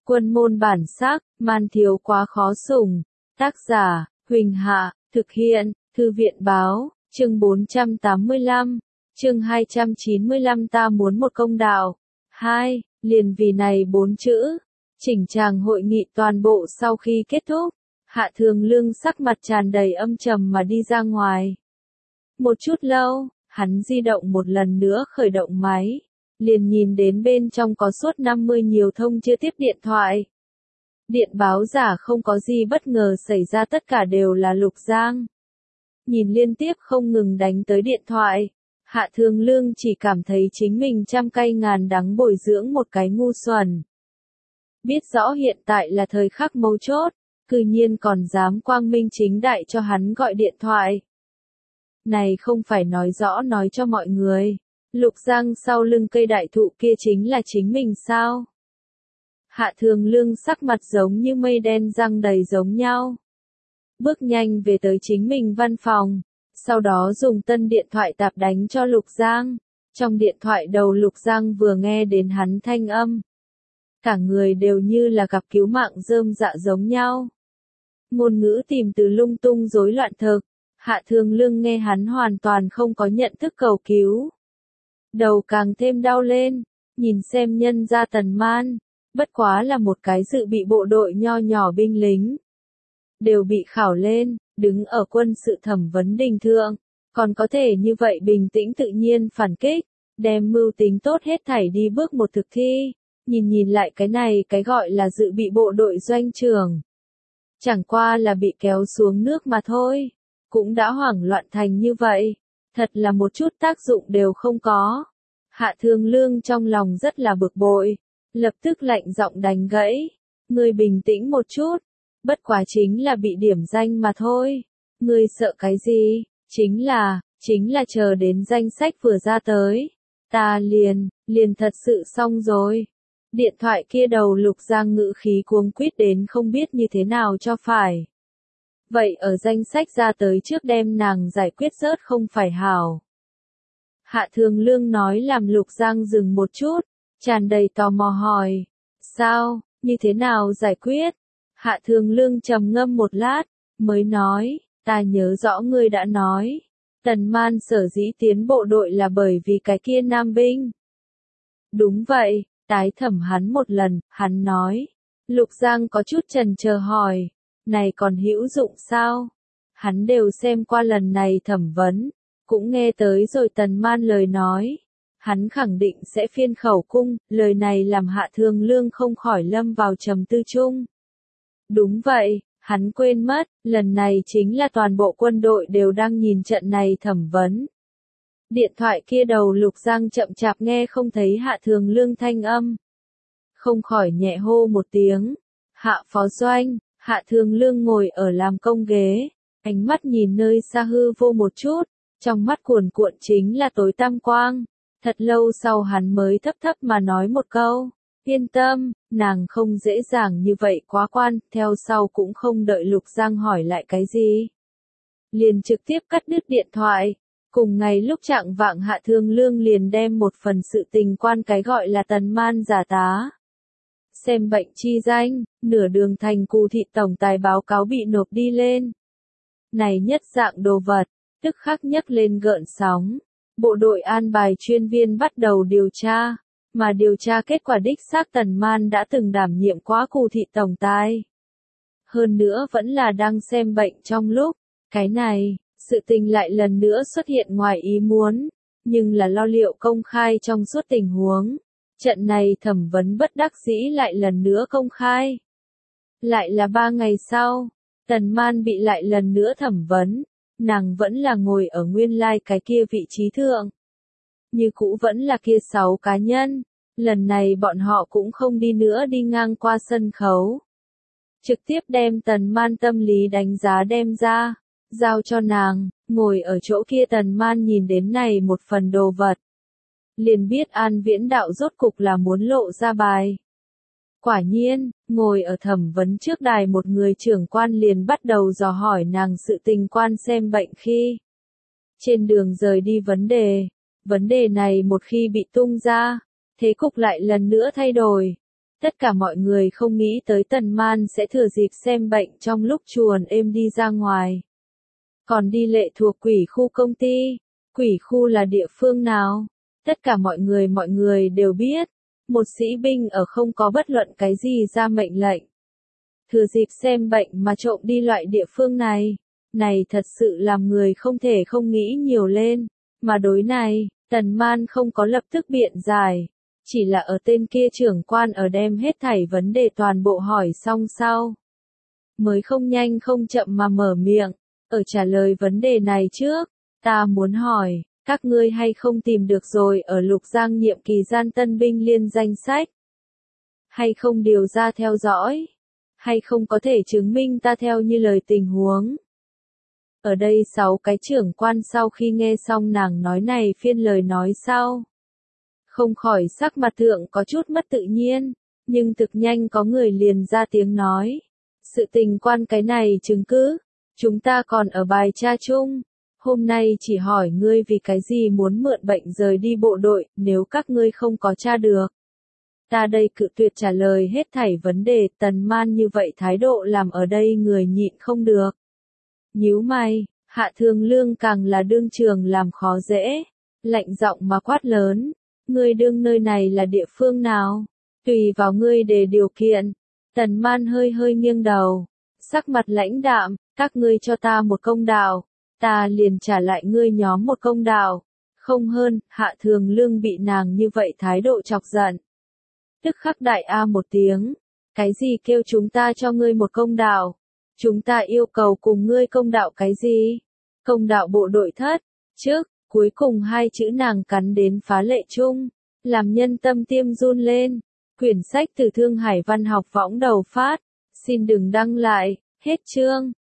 Quân môn bản sắc, man thiếu quá khó sủng. Tác giả, Huỳnh Hạ, thực hiện, Thư viện báo, chương 485, chương 295 ta muốn một công đạo. 2. Liền vì này 4 chữ. Chỉnh tràng hội nghị toàn bộ sau khi kết thúc, Hạ Thường Lương sắc mặt tràn đầy âm trầm mà đi ra ngoài. Một chút lâu, hắn di động một lần nữa khởi động máy, liền nhìn đến bên trong có suốt 50 nhiều thông chưa tiếp điện thoại. Điện báo giả không có gì bất ngờ xảy ra, tất cả đều là Lục Giang. Nhìn liên tiếp không ngừng đánh tới điện thoại, Hạ Thường Lương chỉ cảm thấy chính mình trăm cay ngàn đắng bồi dưỡng một cái ngu xuẩn. Biết rõ hiện tại là thời khắc mấu chốt, cư nhiên còn dám quang minh chính đại cho hắn gọi điện thoại. Này không phải nói rõ nói cho mọi người, Lục Giang sau lưng cây đại thụ kia chính là chính mình sao? Hạ Thường Lương sắc mặt giống như mây đen răng đầy giống nhau. Bước nhanh về tới chính mình văn phòng, sau đó dùng tân điện thoại tạp đánh cho Lục Giang. Trong điện thoại đầu Lục Giang vừa nghe đến hắn thanh âm, cả người đều như là gặp cứu mạng rơm dạ giống nhau. Ngôn ngữ tìm từ lung tung rối loạn thực, Hạ Thường Lương nghe hắn hoàn toàn không có nhận thức cầu cứu. Đầu càng thêm đau lên, nhìn xem nhân gia Tần Man, bất quá là một cái dự bị bộ đội nho nhỏ binh lính. Đều bị khảo lên, đứng ở quân sự thẩm vấn đình thượng, còn có thể như vậy bình tĩnh tự nhiên phản kích, đem mưu tính tốt hết thảy đi bước một thực thi. Nhìn lại cái này cái gọi là dự bị bộ đội doanh trưởng. Chẳng qua là bị kéo xuống nước mà thôi, cũng đã hoảng loạn thành như vậy, thật là một chút tác dụng đều không có. Hạ Thường Lương trong lòng rất là bực bội, lập tức lạnh giọng đánh gãy, ngươi bình tĩnh một chút, bất quá chính là bị điểm danh mà thôi, ngươi sợ cái gì, chính là chờ đến danh sách vừa ra tới, ta liền thật sự xong rồi. Điện thoại kia đầu Lục Giang ngữ khí cuống quýt đến không biết như thế nào cho phải. Vậy ở danh sách ra tới trước đem nàng giải quyết rớt không phải hảo. Hạ Thường Lương nói làm Lục Giang dừng một chút, tràn đầy tò mò hỏi. Sao, như thế nào giải quyết? Hạ Thường Lương trầm ngâm một lát, mới nói, ta nhớ rõ ngươi đã nói. Tần Man sở dĩ tiến bộ đội là bởi vì cái kia nam binh. Đúng vậy. Tái thẩm hắn một lần, hắn nói. Lục Giang có chút chần chờ hỏi, này còn hữu dụng sao? Hắn đều xem qua lần này thẩm vấn, cũng nghe tới rồi Tần Man lời nói. Hắn khẳng định sẽ phiên khẩu cung, lời này làm Hạ Thường Lương không khỏi lâm vào trầm tư chung. Đúng vậy, hắn quên mất, lần này chính là toàn bộ quân đội đều đang nhìn trận này thẩm vấn. Điện thoại kia đầu Lục Giang chậm chạp nghe không thấy Hạ Thường Lương thanh âm. Không khỏi nhẹ hô một tiếng. Hạ phó doanh, Hạ Thường Lương ngồi ở làm công ghế, ánh mắt nhìn nơi xa hư vô một chút, trong mắt cuồn cuộn chính là tối tăm quang. Thật lâu sau hắn mới thấp thấp mà nói một câu, yên tâm, nàng không dễ dàng như vậy quá quan, theo sau cũng không đợi Lục Giang hỏi lại cái gì. Liền trực tiếp cắt đứt điện thoại. Cùng ngày lúc trạng vạng Hạ Thường Lương liền đem một phần sự tình quan cái gọi là Tần Man giả tá. Xem bệnh chi danh, nửa đường thành Cù Thị tổng tài báo cáo bị nộp đi lên. Này nhất dạng đồ vật, tức khắc nhấc lên gợn sóng. Bộ đội an bài chuyên viên bắt đầu điều tra, mà điều tra kết quả đích xác Tần Man đã từng đảm nhiệm quá Cù Thị tổng tài. Hơn nữa vẫn là đang xem bệnh trong lúc, cái này. Sự tình lại lần nữa xuất hiện ngoài ý muốn, nhưng là lo liệu công khai trong suốt tình huống. Trận này thẩm vấn bất đắc dĩ lại lần nữa công khai. Lại là 3 ngày sau, Tần Man bị lại lần nữa thẩm vấn, nàng vẫn là ngồi ở nguyên lai cái kia vị trí thượng. Như cũ vẫn là kia 6 cá nhân, lần này bọn họ cũng không đi nữa đi ngang qua sân khấu. Trực tiếp đem Tần Man tâm lý đánh giá đem ra. Giao cho nàng, ngồi ở chỗ kia Tần Man nhìn đến này một phần đồ vật. Liền biết An Viễn Đạo rốt cục là muốn lộ ra bài. Quả nhiên, ngồi ở thẩm vấn trước đài một người trưởng quan liền bắt đầu dò hỏi nàng sự tình quan xem bệnh khi. Trên đường rời đi vấn đề này một khi bị tung ra, thế cục lại lần nữa thay đổi. Tất cả mọi người không nghĩ tới Tần Man sẽ thừa dịp xem bệnh trong lúc chuồn êm đi ra ngoài. Còn đi lệ thuộc quỷ khu công ty. Quỷ khu là địa phương nào? Tất cả mọi người đều biết. Một sĩ binh ở không có bất luận cái gì ra mệnh lệnh. Thừa dịp xem bệnh mà trộm đi loại địa phương này. Này thật sự làm người không thể không nghĩ nhiều lên. Mà đối này, Tần Man không có lập tức biện giải. Chỉ là ở tên kia trưởng quan ở đem hết thảy vấn đề toàn bộ hỏi xong sau. Mới không nhanh không chậm mà mở miệng. Ở trả lời vấn đề này trước, ta muốn hỏi, các ngươi hay không tìm được rồi ở Lục Giang nhiệm kỳ gian tân binh liên danh sách? Hay không điều ra theo dõi? Hay không có thể chứng minh ta theo như lời tình huống? Ở đây 6 cái trưởng quan sau khi nghe xong nàng nói này phiên lời nói sau. Không khỏi sắc mặt thượng có chút mất tự nhiên, nhưng thực nhanh có người liền ra tiếng nói. Sự tình quan cái này chứng cứ, chúng ta còn ở bài tra chung. Hôm nay chỉ hỏi ngươi vì cái gì muốn mượn bệnh rời đi bộ đội, nếu các ngươi không có tra được. Ta đây cự tuyệt trả lời hết thảy vấn đề. Tần Man như vậy thái độ làm ở đây người nhịn không được. Nhíu mày, Hạ Thường Lương càng là đương trường làm khó dễ, lạnh giọng mà quát lớn. Ngươi đương nơi này là địa phương nào? Tùy vào ngươi để điều kiện. Tần Man hơi nghiêng đầu, sắc mặt lãnh đạm, các ngươi cho ta một công đạo, ta liền trả lại ngươi nhóm một công đạo. Không hơn, Hạ Thường Lương bị nàng như vậy thái độ chọc giận. Tức khắc đại a một tiếng, cái gì kêu chúng ta cho ngươi một công đạo? Chúng ta yêu cầu cùng ngươi công đạo cái gì? Công đạo bộ đội thất, trước, cuối cùng hai chữ nàng cắn đến phá lệ chung, làm nhân tâm tiêm run lên. Quyển sách từ Thương Hải Văn học võng đầu phát, xin đừng đăng lại, hết chương.